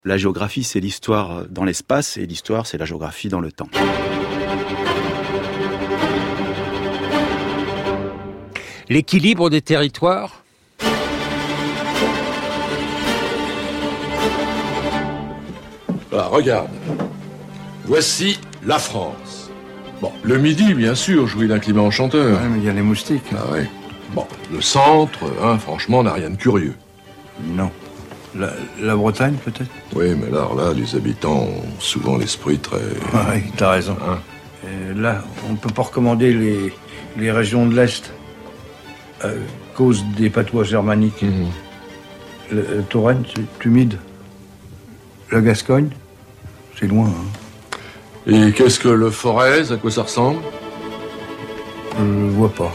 La géographie, c'est l'histoire dans l'espace et l'histoire, c'est la géographie dans le temps. L'équilibre des territoires ? Ah, regarde. Voici la France. Bon, le Midi, bien sûr, jouit d'un climat enchanteur. Ouais, mais il y a les moustiques. Ah ouais. Bon, le centre, franchement, n'a rien de curieux. Non. La Bretagne, peut-être? Oui, mais là, les habitants ont souvent l'esprit très... Oui, t'as raison. Et là, on peut pas recommander les régions de l'Est à cause des patois germaniques. Le Touraine, c'est humide. La Gascogne, c'est loin. Et qu'est-ce que le Forez? À quoi ça ressemble? Je vois pas.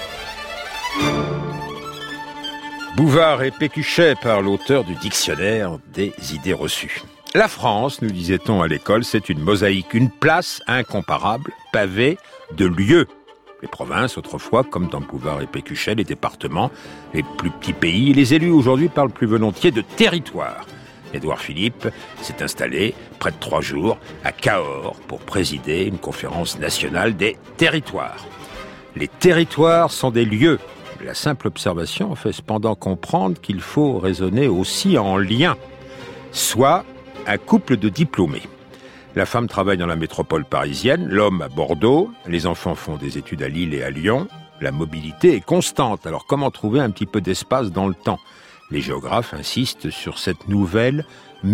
Bouvard et Pécuchet par l'auteur du dictionnaire des idées reçues. La France, nous disait-on à l'école, c'est une mosaïque, une place incomparable, pavée de lieux. Les provinces, autrefois, comme dans Bouvard et Pécuchet, les départements, les plus petits pays, les élus aujourd'hui parlent plus volontiers de territoire. Édouard Philippe s'est installé, près de 3 jours, à Cahors pour présider une conférence nationale des territoires. Les territoires sont des lieux. La simple observation fait cependant comprendre qu'il faut raisonner aussi en lien, soit un couple de diplômés. La femme travaille dans la métropole parisienne, l'homme à Bordeaux, les enfants font des études à Lille et à Lyon. La mobilité est constante, alors comment trouver un petit peu d'espace dans le temps ? Les géographes insistent sur cette nouvelle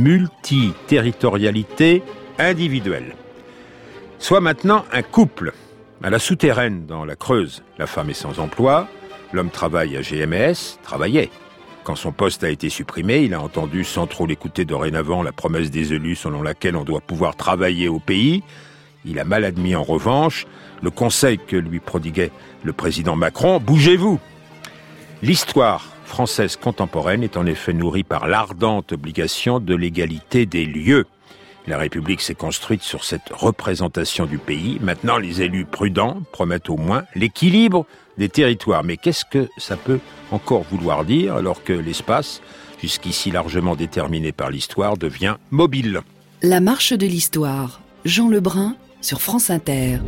multiterritorialité individuelle. Soit maintenant un couple, à la souterraine dans la Creuse. La femme est sans emploi, l'homme travaille à GMS, travaillait. Quand son poste a été supprimé, il a entendu sans trop l'écouter dorénavant la promesse des élus selon laquelle on doit pouvoir travailler au pays. Il a mal admis en revanche le conseil que lui prodiguait le président Macron, bougez-vous. L'histoire française contemporaine est en effet nourrie par l'ardente obligation de l'égalité des lieux. La République s'est construite sur cette représentation du pays. Maintenant, les élus prudents promettent au moins l'équilibre des territoires. Mais qu'est-ce que ça peut encore vouloir dire alors que l'espace, jusqu'ici largement déterminé par l'histoire, devient mobile ? La marche de l'histoire. Jean Lebrun sur France Inter.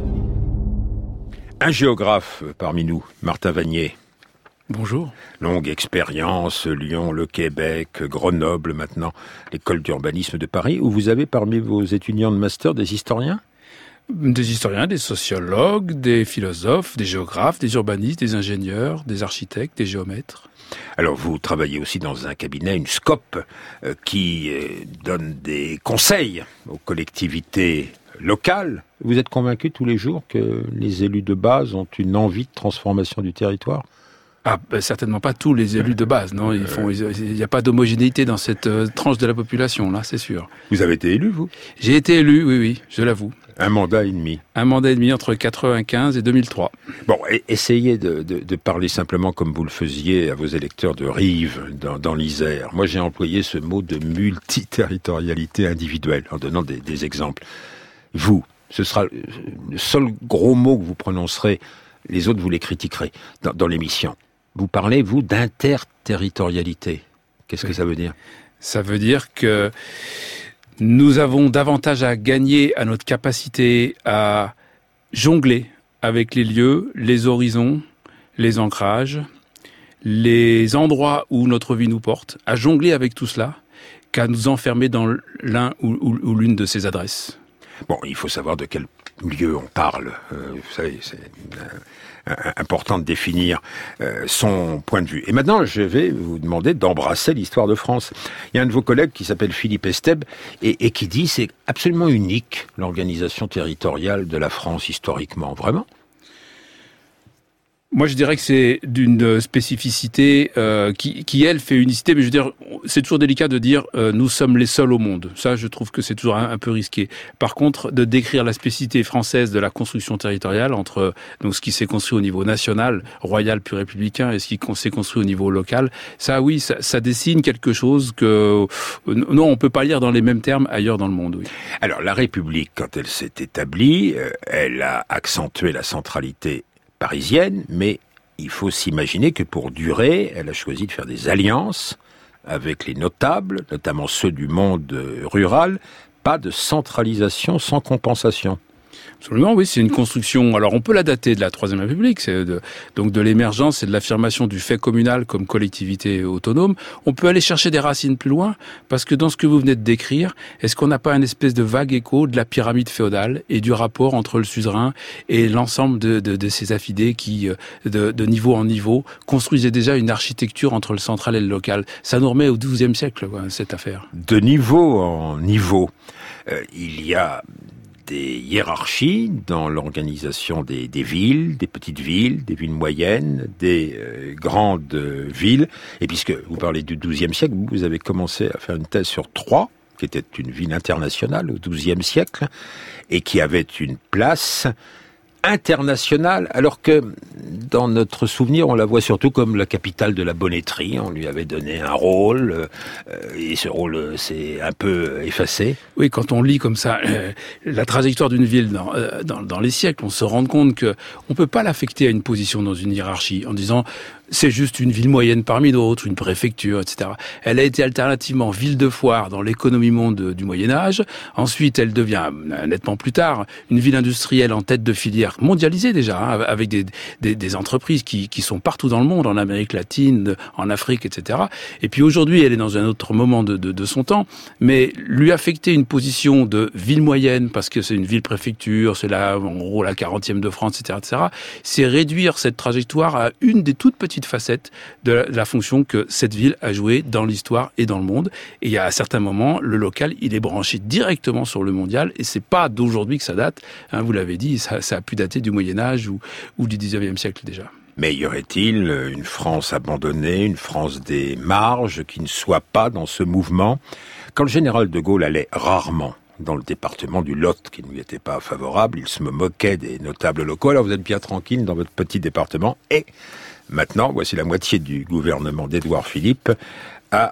Un géographe parmi nous, Martin Vanier. Bonjour. Longue expérience, Lyon, le Québec, Grenoble maintenant, l'école d'urbanisme de Paris, où vous avez parmi vos étudiants de master des historiens ? Des historiens, des sociologues, des philosophes, des géographes, des urbanistes, des ingénieurs, des architectes, des géomètres. Alors vous travaillez aussi dans un cabinet, une SCOP, qui donne des conseils aux collectivités locales. Vous êtes convaincus tous les jours que les élus de base ont une envie de transformation du territoire ? Certainement pas tous les élus de base, non. Il n'y a pas d'homogénéité dans cette tranche de la population, là, c'est sûr. Vous avez été élu, vous ? J'ai été élu, oui, je l'avoue. Un mandat et demi. Un mandat et demi entre 1995 et 2003. Bon, essayez de parler simplement comme vous le faisiez à vos électeurs de Rives, dans l'Isère. Moi, j'ai employé ce mot de multiterritorialité individuelle, en donnant des exemples. Vous, ce sera le seul gros mot que vous prononcerez, les autres vous les critiquerez dans l'émission. Vous parlez, vous, d'interterritorialité. Qu'est-ce que ça veut dire ? Ça veut dire que nous avons davantage à gagner à notre capacité à jongler avec les lieux, les horizons, les ancrages, les endroits où notre vie nous porte, à jongler avec tout cela, qu'à nous enfermer dans l'un ou l'une de ces adresses. Bon, il faut savoir de quel lieu on parle. Vous savez, c'est important de définir son point de vue. Et maintenant, je vais vous demander d'embrasser l'histoire de France. Il y a un de vos collègues qui s'appelle Philippe Estèbe et qui dit c'est absolument unique l'organisation territoriale de la France historiquement. Vraiment ? Moi, je dirais que c'est d'une spécificité qui, elle, fait unicité. Mais je veux dire, c'est toujours délicat de dire nous sommes les seuls au monde. Ça, je trouve que c'est toujours un peu risqué. Par contre, de décrire la spécificité française de la construction territoriale entre donc ce qui s'est construit au niveau national, royal puis républicain, et ce qui s'est construit au niveau local, ça, oui, ça dessine quelque chose que non, on peut pas lire dans les mêmes termes ailleurs dans le monde. Oui. Alors, la République, quand elle s'est établie, elle a accentué la centralité parisienne, mais il faut s'imaginer que pour durer, elle a choisi de faire des alliances avec les notables, notamment ceux du monde rural, pas de centralisation sans compensation. Absolument, oui, c'est une construction. Alors, on peut la dater de la Troisième République, donc de l'émergence et de l'affirmation du fait communal comme collectivité autonome. On peut aller chercher des racines plus loin, parce que dans ce que vous venez de décrire, est-ce qu'on n'a pas une espèce de vague écho de la pyramide féodale et du rapport entre le suzerain et l'ensemble de ces affidés qui, de niveau en niveau, construisaient déjà une architecture entre le central et le local. Ça nous remet au XIIe siècle, cette affaire. De niveau en niveau, il y a des hiérarchies dans l'organisation des villes, des petites villes, des villes moyennes, des grandes villes. Et puisque vous parlez du XIIe siècle, vous avez commencé à faire une thèse sur Troyes, qui était une ville internationale au XIIe siècle, et qui avait une place internationale, alors que dans notre souvenir, on la voit surtout comme la capitale de la bonneterie. On lui avait donné un rôle, et ce rôle s'est un peu effacé. Oui, quand on lit comme ça la trajectoire d'une ville dans les siècles, on se rend compte que on peut pas l'affecter à une position dans une hiérarchie en disant c'est juste une ville moyenne parmi d'autres, une préfecture, etc. Elle a été alternativement ville de foire dans l'économie monde du Moyen-Âge. Ensuite, elle devient, nettement plus tard, une ville industrielle en tête de filière mondialisée déjà, hein, avec des entreprises qui sont partout dans le monde, en Amérique latine, en Afrique, etc. Et puis aujourd'hui, elle est dans un autre moment de son temps, mais lui affecter une position de ville moyenne, parce que c'est une ville-préfecture, c'est là, en gros, la 40e de France, etc., c'est réduire cette trajectoire à une des toutes petites facette de la fonction que cette ville a jouée dans l'histoire et dans le monde. Et il y a à certains moments, le local, il est branché directement sur le mondial, et c'est pas d'aujourd'hui que ça date. Hein, vous l'avez dit, ça a pu dater du Moyen-Âge ou du 19e siècle déjà. Mais y aurait-il une France abandonnée, une France des marges, qui ne soit pas dans ce mouvement? Quand le général de Gaulle allait rarement dans le département du Lot, qui ne lui était pas favorable, il se moquait des notables locaux. Alors vous êtes bien tranquille dans votre petit département, et maintenant, voici la moitié du gouvernement d'Édouard Philippe à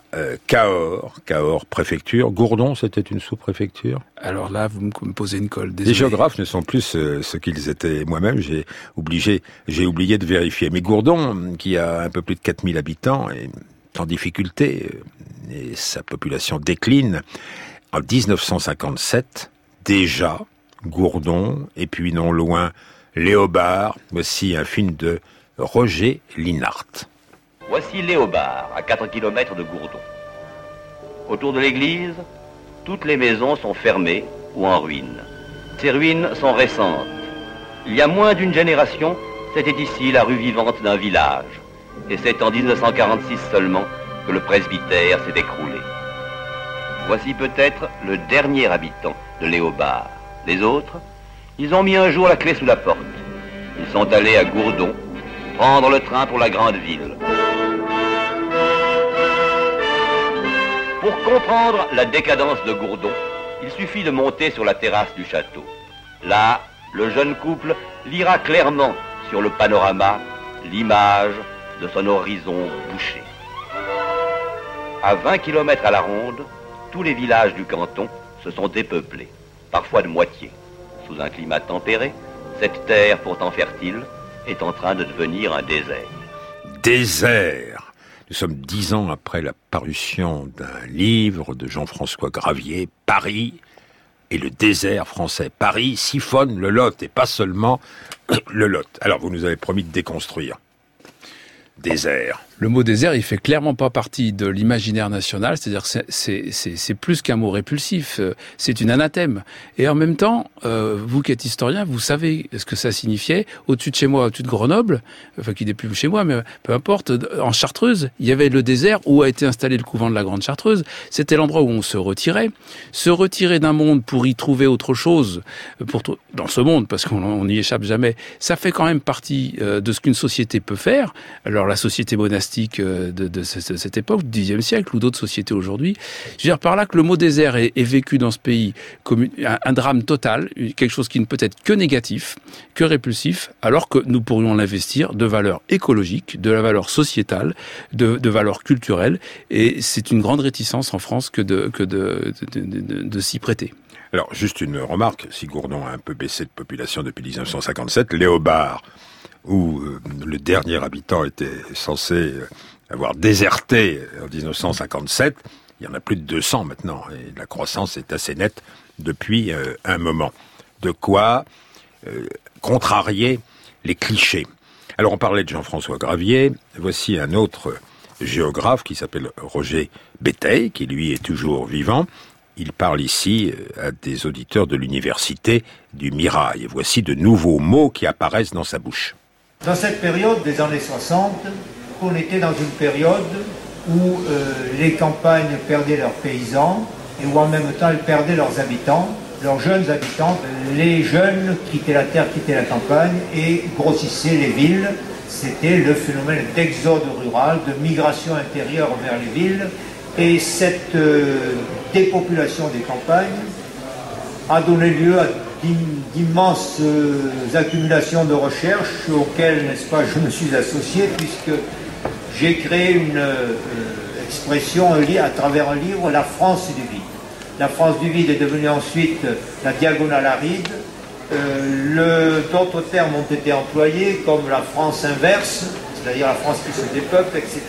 Cahors, préfecture. Gourdon, c'était une sous-préfecture? Alors là, vous me posez une colle. Désolé. Les géographes ne sont plus ce qu'ils étaient. Moi-même, j'ai oublié de vérifier. Mais Gourdon, qui a un peu plus de 4000 habitants, est en difficulté, et sa population décline. En 1957, déjà, Gourdon, et puis non loin, Léobard. Voici un film de Roger Linhart. Voici Léobard, à 4 km de Gourdon. Autour de l'église, toutes les maisons sont fermées ou en ruine. Ces ruines sont récentes. Il y a moins d'une génération, c'était ici la rue vivante d'un village. Et c'est en 1946 seulement que le presbytère s'est écroulé. Voici peut-être le dernier habitant de Léobard. Les autres, ils ont mis un jour la clé sous la porte. Ils sont allés à Gourdon, prendre le train pour la grande ville. Pour comprendre la décadence de Gourdon, il suffit de monter sur la terrasse du château. Là, le jeune couple lira clairement sur le panorama l'image de son horizon bouché. À 20 km à la ronde, tous les villages du canton se sont dépeuplés, parfois de moitié. Sous un climat tempéré, cette terre pourtant fertile est en train de devenir un désert. Désert. Nous sommes 10 ans après la parution d'un livre de Jean-François Gravier, Paris et le désert français. Paris siphonne le Lot, et pas seulement le Lot. Alors, vous nous avez promis de déconstruire. Désert. Le mot désert, il fait clairement pas partie de l'imaginaire national, c'est-à-dire que c'est plus qu'un mot répulsif, c'est une anathème. Et en même temps, vous qui êtes historien, vous savez ce que ça signifiait. Au-dessus de chez moi, au-dessus de Grenoble, enfin qui n'est plus chez moi, mais peu importe, en Chartreuse, il y avait le désert où a été installé le couvent de la Grande Chartreuse. C'était l'endroit où on se retirait. Se retirer d'un monde pour y trouver autre chose, dans ce monde, parce qu'on n'y échappe jamais, ça fait quand même partie de ce qu'une société peut faire. Alors la société monastique de cette époque, du Xe siècle, ou d'autres sociétés aujourd'hui. Je veux dire par là que le mot désert est vécu dans ce pays comme un drame total, quelque chose qui ne peut être que négatif, que répulsif, alors que nous pourrions l'investir de valeurs écologiques, de la valeur sociétale, de valeurs culturelles, et c'est une grande réticence en France que de s'y prêter. Alors, juste une remarque, si Gourdon a un peu baissé de population depuis 1957, Léobard, où le dernier habitant était censé avoir déserté en 1957. Il y en a plus de 200 maintenant, et la croissance est assez nette depuis un moment. De quoi contrarier les clichés. Alors on parlait de Jean-François Gravier, voici un autre géographe qui s'appelle Roger Béteille, qui lui est toujours vivant. Il parle ici à des auditeurs de l'université du Mirail. Et voici de nouveaux mots qui apparaissent dans sa bouche. Dans cette période des années 60, on était dans une période où les campagnes perdaient leurs paysans et où en même temps elles perdaient leurs habitants, leurs jeunes habitants. Les jeunes quittaient la terre, quittaient la campagne et grossissaient les villes. C'était le phénomène d'exode rural, de migration intérieure vers les villes. Et cette dépopulation des campagnes a donné lieu à d'immenses accumulations de recherches auxquelles, n'est-ce pas, je me suis associé puisque j'ai créé une expression à travers un livre, la France du vide. La France du vide est devenue ensuite la diagonale aride. D'autres termes ont été employés comme la France inverse, c'est-à-dire la France qui se dépeuple, etc.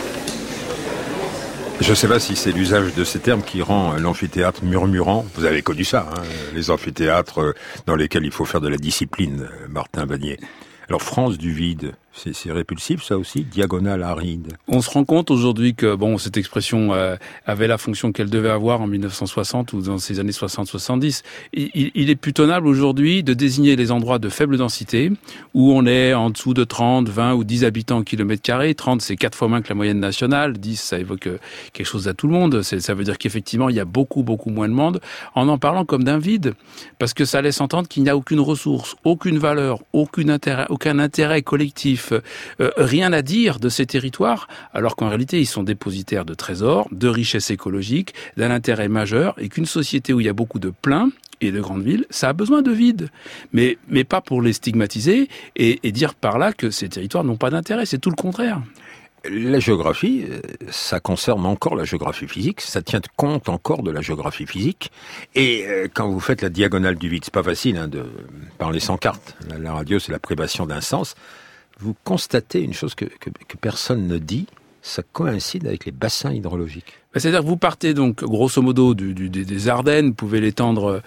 Je ne sais pas si c'est l'usage de ces termes qui rend l'amphithéâtre murmurant. Vous avez connu ça, hein, les amphithéâtres dans lesquels il faut faire de la discipline, Martin Vanier. Alors France du vide, c'est répulsif ça aussi, diagonale aride. On se rend compte aujourd'hui que cette expression avait la fonction qu'elle devait avoir en 1960 ou dans ces années 60-70. Il est plus tenable aujourd'hui de désigner les endroits de faible densité où on est en dessous de 30, 20 ou 10 habitants au kilomètre carré. 30 c'est 4 fois moins que la moyenne nationale, 10 ça évoque quelque chose à tout le monde. Ça veut dire qu'effectivement il y a beaucoup moins de monde en parlant comme d'un vide parce que ça laisse entendre qu'il n'y a aucune ressource, aucune valeur, aucun intérêt collectif. Rien à dire de ces territoires, alors qu'en réalité, ils sont dépositaires de trésors, de richesses écologiques, d'un intérêt majeur, et qu'une société où il y a beaucoup de pleins et de grandes villes, ça a besoin de vide. Mais pas pour les stigmatiser et dire par là que ces territoires n'ont pas d'intérêt, c'est tout le contraire. La géographie, ça concerne encore la géographie physique, ça tient compte encore de la géographie physique. Et quand vous faites la diagonale du vide, c'est pas facile de parler sans carte. La radio, c'est la privation d'un sens. Vous constatez une chose que personne ne dit, ça coïncide avec les bassins hydrologiques. C'est-à-dire que vous partez donc, grosso modo, des Ardennes, vous pouvez l'étendre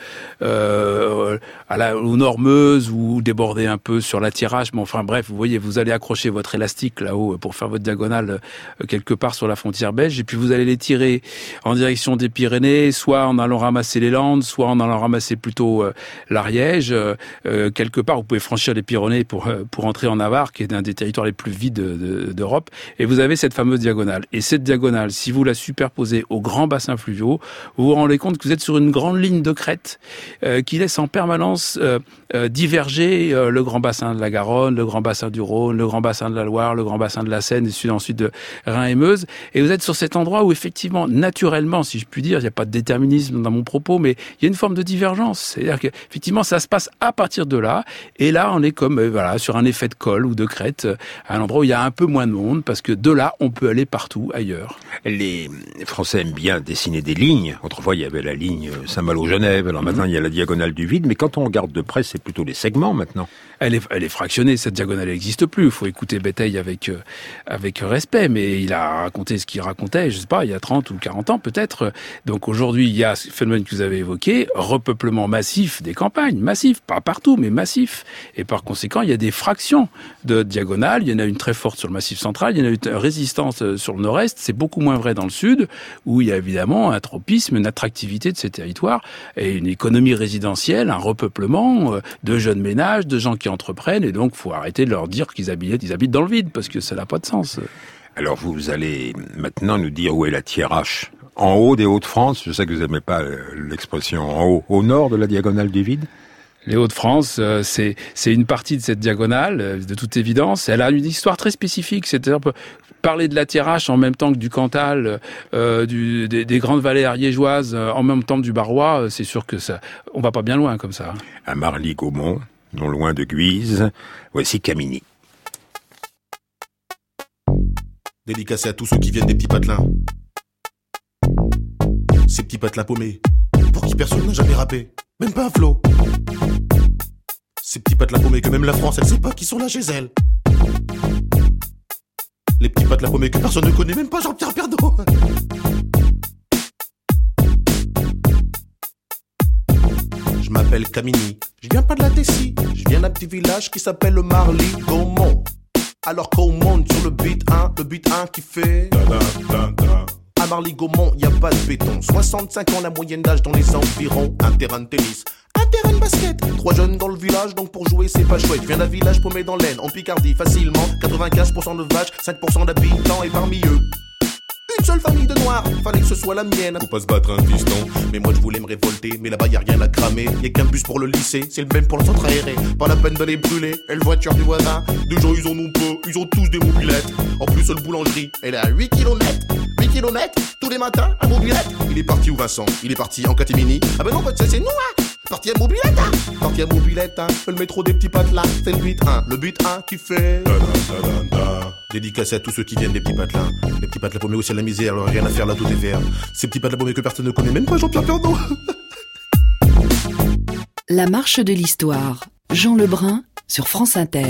aux Nord-Meuse ou déborder un peu sur la Thiérache, mais enfin bref, vous voyez, vous allez accrocher votre élastique là-haut pour faire votre diagonale quelque part sur la frontière belge, et puis vous allez les tirer en direction des Pyrénées, soit en allant ramasser les Landes, soit en allant ramasser plutôt l'Ariège. Quelque part, vous pouvez franchir les Pyrénées pour entrer en Navarre, qui est un des territoires les plus vides d'Europe, et vous avez cette fameuse diagonale. Et cette diagonale, si vous la superposez aux grands bassins fluviaux, vous vous rendez compte que vous êtes sur une grande ligne de crête qui laisse en permanence diverger le grand bassin de la Garonne, le grand bassin du Rhône, le grand bassin de la Loire, le grand bassin de la Seine et ensuite de Rhin et Meuse. Et vous êtes sur cet endroit où effectivement, naturellement, si je puis dire, il n'y a pas de déterminisme dans mon propos, mais il y a une forme de divergence. C'est-à-dire qu'effectivement, ça se passe à partir de là. Et là, on est comme sur un effet de colle ou de crête, à un endroit où il y a un peu moins de monde, parce que de là, on peut aller partout ailleurs. Les Français aiment bien dessiner des lignes. Autrefois, il y avait la ligne Saint-Malo-Genève. Alors maintenant, il y a la diagonale du vide. Mais quand on regarde de près, c'est plutôt les segments maintenant. Elle est fractionnée. Cette diagonale n'existe plus. Il faut écouter Béteille avec respect. Mais il a raconté ce qu'il racontait, je sais pas, il y a 30 ou 40 ans peut-être. Donc aujourd'hui, il y a ce phénomène que vous avez évoqué, repeuplement massif des campagnes. Massif, pas partout, mais massif. Et par conséquent, il y a des fractions de diagonales. Il y en a une très forte sur le Massif central. Il y en a une résistance sur le nord-est. C'est beaucoup moins vrai dans le sud, où il y a évidemment un tropisme, une attractivité de ces territoires et une économie résidentielle, un repeuplement de jeunes ménages, de gens qui entreprennent, et donc faut arrêter de leur dire qu'ils habitent dans le vide, parce que ça n'a pas de sens. Alors vous allez maintenant nous dire où est la Thiérache. En haut des Hauts-de-France, je sais que vous n'aimez pas l'expression en haut, au nord de la diagonale du vide. Les Hauts-de-France, c'est une partie de cette diagonale, de toute évidence. Elle a une histoire très spécifique, c'est-à-dire parler de la Thiérache en même temps que du Cantal, des grandes vallées ariégeoises, en même temps du Barrois, c'est sûr que ça, on va pas bien loin comme ça. À Marly-Gaumont, non loin de Guise, voici Camini. Dédicacé à tous ceux qui viennent des petits patelins. Ces petits patelins paumés, pour qui personne n'a jamais rappé, même pas un flot. Ces petits patelins paumés que même la France, elle sait pas qui sont là chez elle. Les petits pattes la paumée que personne ne connaît, même pas Jean-Pierre Pernaut. Je m'appelle Camini, je viens pas de la Tessie, je viens d'un petit village qui s'appelle le Marly-Gaumont. Alors qu'on monte sur le beat 1 qui fait à Marly-Gaumont, y a pas de béton. 65 ans la moyenne d'âge dans les environs. Un terrain de tennis, un terrain de basket. 3 jeunes dans le village, donc pour jouer c'est pas chouette. Je viens d'un village paumé dans l'Aisne, en Picardie, facilement 95% de vaches, 5% d'habitants. Et parmi eux, une seule famille de noirs, fallait que ce soit la mienne. Faut pas se battre un fiston, mais moi je voulais me révolter. Mais là-bas y a rien à cramer, y a qu'un bus pour le lycée, c'est le même pour le centre aéré. Pas la peine de les brûler, et le voiture du voisin. Des gens ils en ont pas, ils ont tous des mobilettes. En plus le boulangerie, elle est à 8 km. 8 km, tous les matins, à mobilette. Il est parti où Vincent? Il est parti en catimini. Ah ben non, c'est nous hein. Parti à mobilette hein. Parti à mobilette hein. Le métro des petits pattes là, c'est le but 1. Le but 1 qui fait dédicacé à tous ceux qui viennent des petits patelins. Les petits patelins paumés aussi à la misère, alors rien à faire là, tout est vert. Ces petits patelins paumés que personne ne connaît, même pas Jean-Pierre Pernaut. La marche de l'histoire. Jean Lebrun sur France Inter.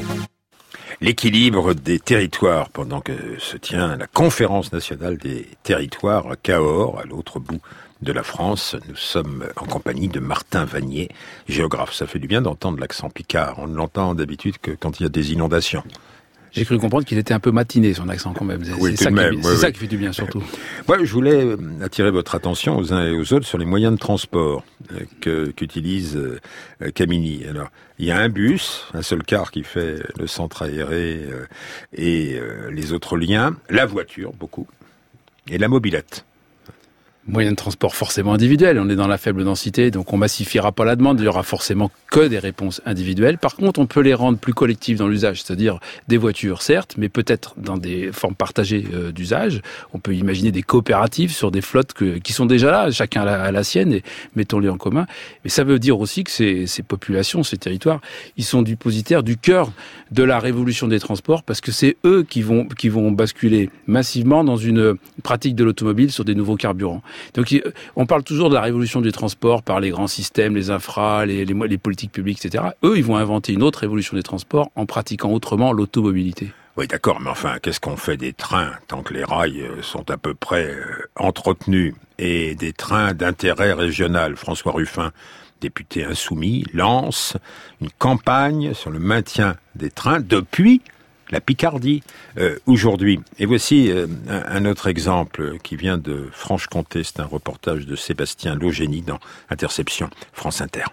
L'équilibre des territoires pendant que se tient la conférence nationale des territoires à Cahors, à l'autre bout de la France. Nous sommes en compagnie de Martin Vanier, géographe. Ça fait du bien d'entendre l'accent picard. On ne l'entend d'habitude que quand il y a des inondations. J'ai cru comprendre qu'il était un peu matiné, son accent quand même. Oui, c'est ça, ça qui fait du bien surtout. Moi, je voulais attirer votre attention aux uns et aux autres sur les moyens de transport qu'utilise Camini. Alors, il y a un bus, un seul car qui fait le centre aéré et les autres liens, la voiture, beaucoup, et la mobilette. Moyen de transport forcément individuel, on est dans la faible densité, donc on massifiera pas la demande, il y aura forcément que des réponses individuelles. Par contre, on peut les rendre plus collectives dans l'usage, c'est-à-dire des voitures certes, mais peut-être dans des formes partagées d'usage. On peut imaginer des coopératives sur des flottes qui sont déjà là, chacun a la sienne et mettons-les en commun. Mais ça veut dire aussi que ces populations, ces territoires, ils sont dépositaires du cœur de la révolution des transports parce que c'est eux qui vont basculer massivement dans une pratique de l'automobile sur des nouveaux carburants. Donc on parle toujours de la révolution des transports par les grands systèmes, les infras, les politiques publiques, etc. Eux, ils vont inventer une autre révolution des transports en pratiquant autrement l'automobilité. Oui, d'accord, mais enfin, qu'est-ce qu'on fait des trains tant que les rails sont à peu près entretenus et des trains d'intérêt régional? François Ruffin, député insoumis, lance une campagne sur le maintien des trains depuis la Picardie aujourd'hui. Et voici un autre exemple qui vient de Franche-Comté. C'est un reportage de Sébastien Logénie dans Interception, France Inter.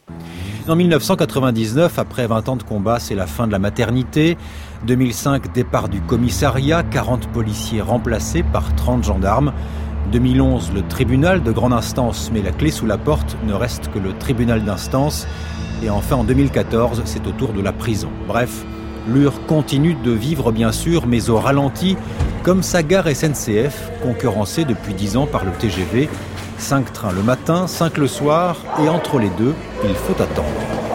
En 1999, après 20 ans de combat, c'est la fin de la maternité. 2005, départ du commissariat, 40 policiers remplacés par 30 gendarmes. 2011, le tribunal de grande instance met la clé sous la porte, ne reste que le tribunal d'instance. Et enfin, en 2014, c'est au tour de la prison. Bref, Lure continue de vivre bien sûr, mais au ralenti, comme sa gare SNCF, concurrencée depuis 10 ans par le TGV. 5 trains le matin, 5 le soir, et entre les deux, il faut attendre.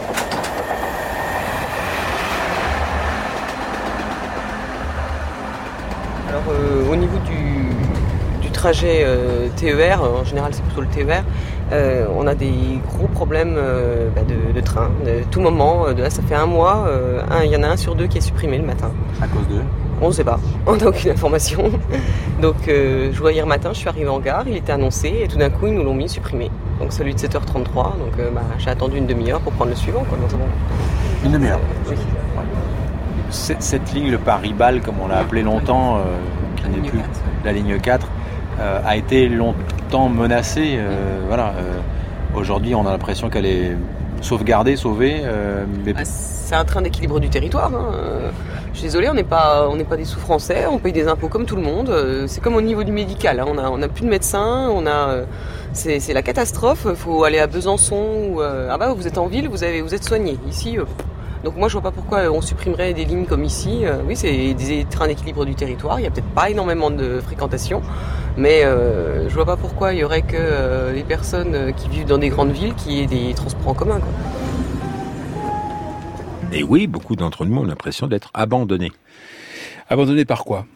Alors au niveau du trajet TER, en général c'est plutôt le TER, on a des gros problèmes de train, de tout moment. Là, ça fait un mois, il y en a un sur 2 qui est supprimé le matin. À cause d'eux ? On ne sait pas, on n'a aucune information. Donc je vois hier matin, je suis arrivé en gare, il était annoncé et tout d'un coup ils nous l'ont mis supprimé. Donc celui de 7h33, donc j'ai attendu une demi-heure pour prendre le suivant. Quoi. Donc, une demi-heure oui. Cette ligne, le Paris-Bâle, comme on l'a appelé longtemps, qui n'est plus la ligne 4, a été longtemps menacée. Aujourd'hui, on a l'impression qu'elle est sauvegardée, sauvée. Mais... C'est un train d'équilibre du territoire. Je suis désolée, on n'est pas des sous-français, on paye des impôts comme tout le monde. C'est comme au niveau du médical, on a plus de médecins, c'est la catastrophe. Il faut aller à Besançon ou vous êtes en ville, vous êtes soigné. Ici. Donc moi je vois pas pourquoi on supprimerait des lignes comme ici. Oui, c'est des trains d'équilibre du territoire, il y a peut-être pas énormément de fréquentation, mais je vois pas pourquoi il y aurait que les personnes qui vivent dans des grandes villes qui aient des transports en commun, quoi. Et oui, beaucoup d'entre nous ont l'impression d'être abandonnés. Abandonnés par quoi ?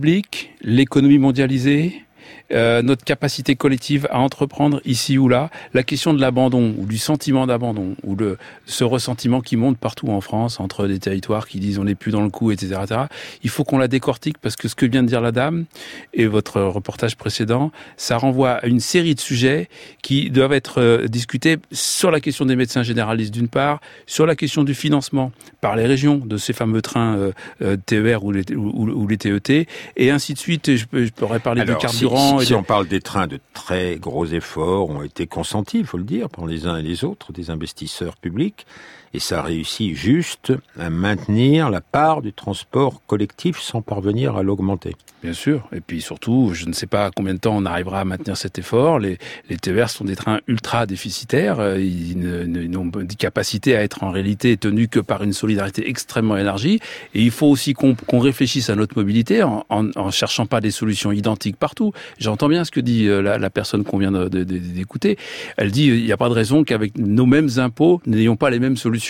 La République, l'économie mondialisée, notre capacité collective à entreprendre ici ou là, la question de l'abandon ou du sentiment d'abandon ou ce ressentiment qui monte partout en France entre des territoires qui disent on n'est plus dans le coup, etc., etc. Il faut qu'on la décortique parce que ce que vient de dire la dame et votre reportage précédent, ça renvoie à une série de sujets qui doivent être discutés sur la question des médecins généralistes d'une part, sur la question du financement par les régions de ces fameux trains TER ou les TET, et ainsi de suite. Je pourrais parler du carburant. Si on parle des trains, de très gros efforts ont été consentis, il faut le dire, par les uns et les autres, des investisseurs publics, et ça réussit juste à maintenir la part du transport collectif sans parvenir à l'augmenter. Bien sûr, et puis surtout, je ne sais pas combien de temps on arrivera à maintenir cet effort. Les TER sont des trains ultra déficitaires, ils n'ont des capacités à être en réalité tenus que par une solidarité extrêmement élargie, et il faut aussi qu'on réfléchisse à notre mobilité en cherchant pas des solutions identiques partout. J'entends bien ce que dit la personne qu'on vient d'écouter. Elle dit il n'y a pas de raison qu'avec nos mêmes impôts, nous n'ayons pas les mêmes solutions.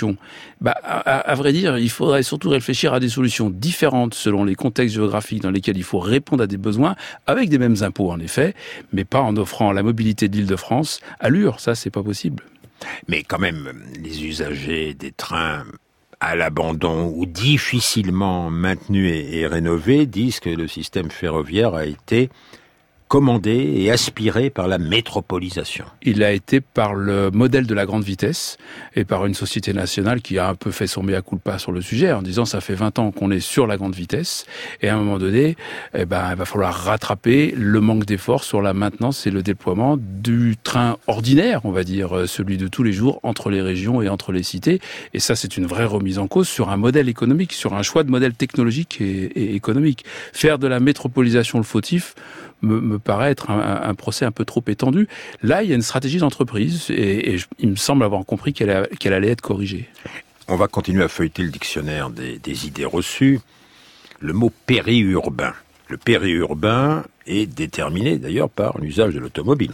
À vrai dire, il faudrait surtout réfléchir à des solutions différentes selon les contextes géographiques dans lesquels il faut répondre à des besoins, avec des mêmes impôts en effet, mais pas en offrant la mobilité de l'Île-de-France à Lure. Ça, c'est pas possible. Mais quand même, les usagers des trains à l'abandon ou difficilement maintenus et rénovés disent que le système ferroviaire a été commandé et aspiré par la métropolisation. Il a été par le modèle de la grande vitesse et par une société nationale qui a un peu fait son mea culpa sur le sujet en disant ça fait 20 ans qu'on est sur la grande vitesse et à un moment donné, il va falloir rattraper le manque d'efforts sur la maintenance et le déploiement du train ordinaire, on va dire, celui de tous les jours entre les régions et entre les cités. Et ça, c'est une vraie remise en cause sur un modèle économique, sur un choix de modèle technologique et économique. Faire de la métropolisation le fautif me paraît être un procès un peu trop étendu. Là, il y a une stratégie d'entreprise et il me semble avoir compris qu'elle allait être corrigée. On va continuer à feuilleter le dictionnaire des idées reçues. Le mot périurbain. Le périurbain est déterminé d'ailleurs par l'usage de l'automobile.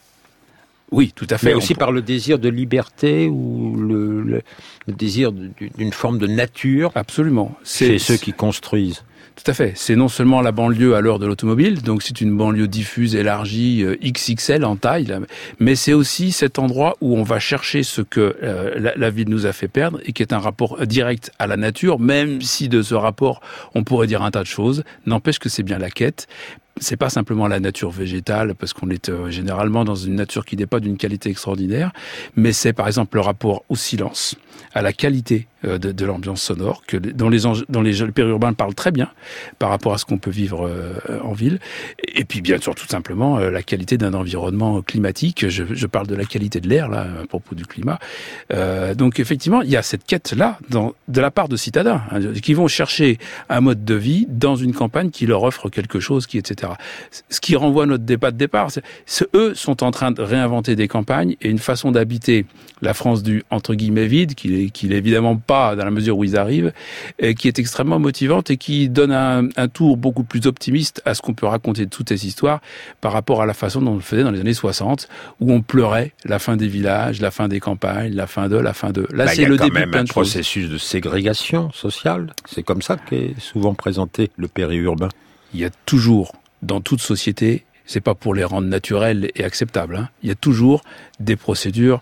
Oui, tout à fait. Mais aussi par le désir de liberté ou le désir d'une forme de nature. Absolument. C'est ceux qui construisent. Tout à fait. C'est non seulement la banlieue à l'heure de l'automobile, donc c'est une banlieue diffuse, élargie, XXL en taille, mais c'est aussi cet endroit où on va chercher ce que la ville nous a fait perdre et qui est un rapport direct à la nature, même si de ce rapport on pourrait dire un tas de choses. N'empêche que c'est bien la quête. C'est pas simplement la nature végétale, parce qu'on est généralement dans une nature qui n'est pas d'une qualité extraordinaire, mais c'est par exemple le rapport au silence, à la qualité de l'ambiance sonore, dont les périurbains parlent très bien par rapport à ce qu'on peut vivre en ville, et puis bien sûr tout simplement la qualité d'un environnement climatique. Je parle de la qualité de l'air là à propos du climat. Donc effectivement, il y a cette quête-là de la part de citadins qui vont chercher un mode de vie dans une campagne qui leur offre quelque chose qui, etc. Ce qui renvoie à notre débat de départ, eux sont en train de réinventer des campagnes et une façon d'habiter la France du entre guillemets vide, qui est évidemment pas dans la mesure où ils arrivent, qui est extrêmement motivante et qui donne un tour beaucoup plus optimiste à ce qu'on peut raconter de toutes ces histoires par rapport à la façon dont on le faisait dans les années 60, où on pleurait la fin des villages, la fin des campagnes, la fin de. Là, c'est le début de plein de choses. Il y a quand même un processus de ségrégation sociale. C'est comme ça qu'est souvent présenté le périurbain. Il y a toujours, dans toute société, c'est pas pour les rendre naturels et acceptables, il y a toujours des procédures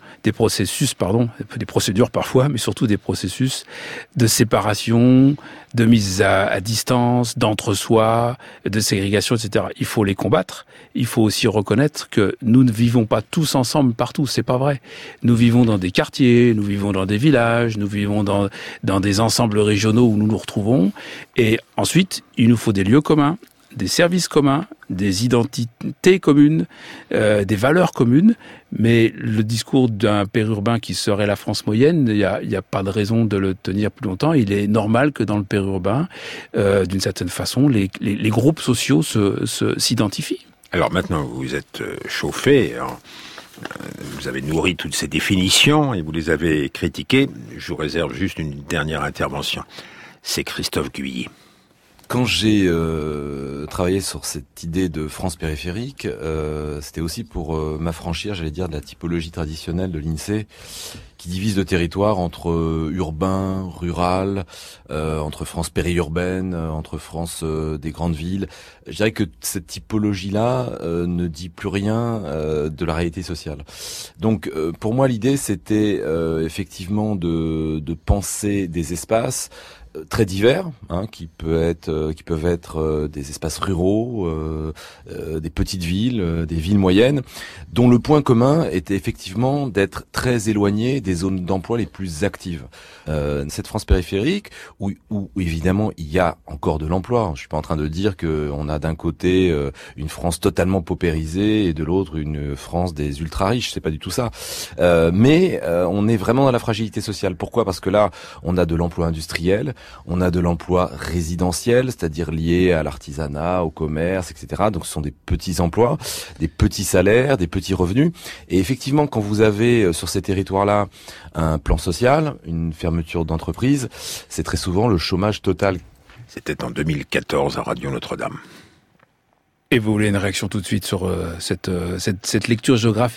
parfois, mais surtout des processus de séparation, de mise à distance, d'entre-soi, de ségrégation, etc. Il faut les combattre. Il faut aussi reconnaître que nous ne vivons pas tous ensemble partout, c'est pas vrai. Nous vivons dans des quartiers, nous vivons dans des villages, nous vivons dans des ensembles régionaux où nous nous retrouvons. Et ensuite, il nous faut des lieux communs, des services communs, des identités communes, des valeurs communes, mais le discours d'un périurbain qui serait la France moyenne, il y a pas de raison de le tenir plus longtemps. Il est normal que dans le périurbain, d'une certaine façon, les groupes sociaux s'identifient. Alors maintenant, vous êtes chauffé, vous avez nourri toutes ces définitions et vous les avez critiquées. Je vous réserve juste une dernière intervention. C'est Christophe Guilly. Quand j'ai travaillé sur cette idée de France périphérique, c'était aussi pour m'affranchir, j'allais dire, de la typologie traditionnelle de l'INSEE, qui divise le territoire entre urbain, rural, entre France périurbaine, entre France des grandes villes. Je dirais que cette typologie-là ne dit plus rien de la réalité sociale. Donc pour moi, l'idée, c'était effectivement de penser des espaces très divers, qui peuvent être des espaces ruraux, des petites villes, des villes moyennes, dont le point commun était effectivement d'être très éloigné des zones d'emploi les plus actives. Cette France périphérique, où évidemment il y a encore de l'emploi. Je suis pas en train de dire que on a d'un côté une France totalement paupérisée et de l'autre une France des ultra riches. C'est pas du tout ça. Mais on est vraiment dans la fragilité sociale. Pourquoi ? Parce que là, on a de l'emploi industriel. On a de l'emploi résidentiel, c'est-à-dire lié à l'artisanat, au commerce, etc. Donc ce sont des petits emplois, des petits salaires, des petits revenus. Et effectivement, quand vous avez sur ces territoires-là un plan social, une fermeture d'entreprise, c'est très souvent le chômage total. C'était en 2014 à Radio Notre-Dame. Et vous voulez une réaction tout de suite sur cette lecture géographique ?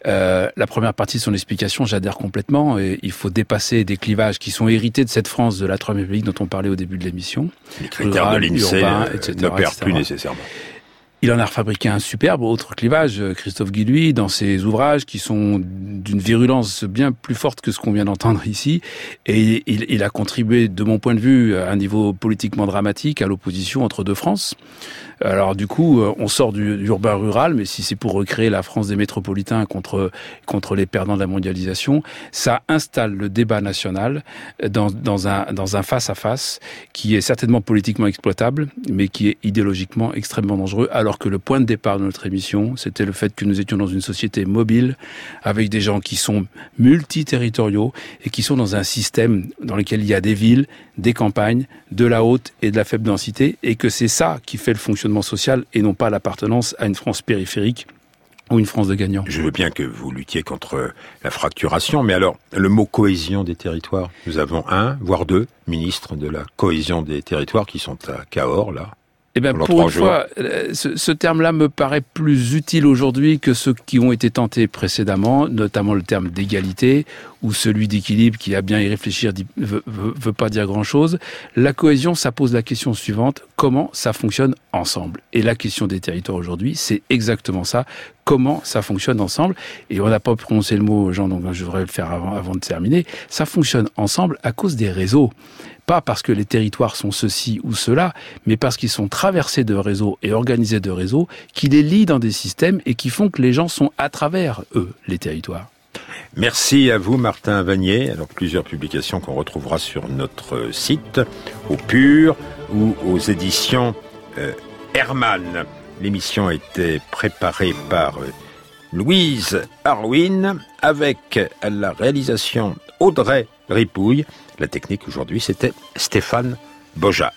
La première partie de son explication, j'adhère complètement. Et il faut dépasser des clivages qui sont hérités de cette France de la Troisième République dont on parlait au début de l'émission. Les critères de l'INSEE ne perdent plus nécessairement. Il en a refabriqué un superbe autre clivage, Christophe Guilluy, dans ses ouvrages qui sont d'une virulence bien plus forte que ce qu'on vient d'entendre ici. Et il a contribué, de mon point de vue, à un niveau politiquement dramatique à l'opposition entre deux France. Alors du coup, on sort du urbain-rural, mais si c'est pour recréer la France des métropolitains contre les perdants de la mondialisation, ça installe le débat national dans un face-à-face qui est certainement politiquement exploitable, mais qui est idéologiquement extrêmement dangereux, alors que le point de départ de notre émission, c'était le fait que nous étions dans une société mobile, avec des gens qui sont multiterritoriaux et qui sont dans un système dans lequel il y a des villes, des campagnes, de la haute et de la faible densité, et que c'est ça qui fait le fonctionnement social et non pas l'appartenance à une France périphérique ou une France de gagnants. Je veux bien que vous luttiez contre la fracturation, mais alors, le mot cohésion des territoires, nous avons un, voire deux ministres de la cohésion des territoires qui sont à Cahors, là. Eh bien, pour une fois, ce terme-là me paraît plus utile aujourd'hui que ceux qui ont été tentés précédemment, notamment le terme d'égalité ou celui d'équilibre qui, a bien y réfléchir, veut pas dire grand-chose. La cohésion, ça pose la question suivante, comment ça fonctionne ensemble ? Et la question des territoires aujourd'hui, c'est exactement ça, comment ça fonctionne ensemble. Et on n'a pas prononcé le mot, Jean, donc je devrais le faire avant de terminer. Ça fonctionne ensemble à cause des réseaux. Pas parce que les territoires sont ceci ou cela, mais parce qu'ils sont traversés de réseaux et organisés de réseaux qui les lient dans des systèmes et qui font que les gens sont à travers eux, les territoires. Merci à vous, Martin Vanier. Alors, plusieurs publications qu'on retrouvera sur notre site, au Pur ou aux éditions Hermann. L'émission a été préparée par Louise Arwin avec à la réalisation Audrey Ripouille. La technique aujourd'hui, c'était Stéphane Boja.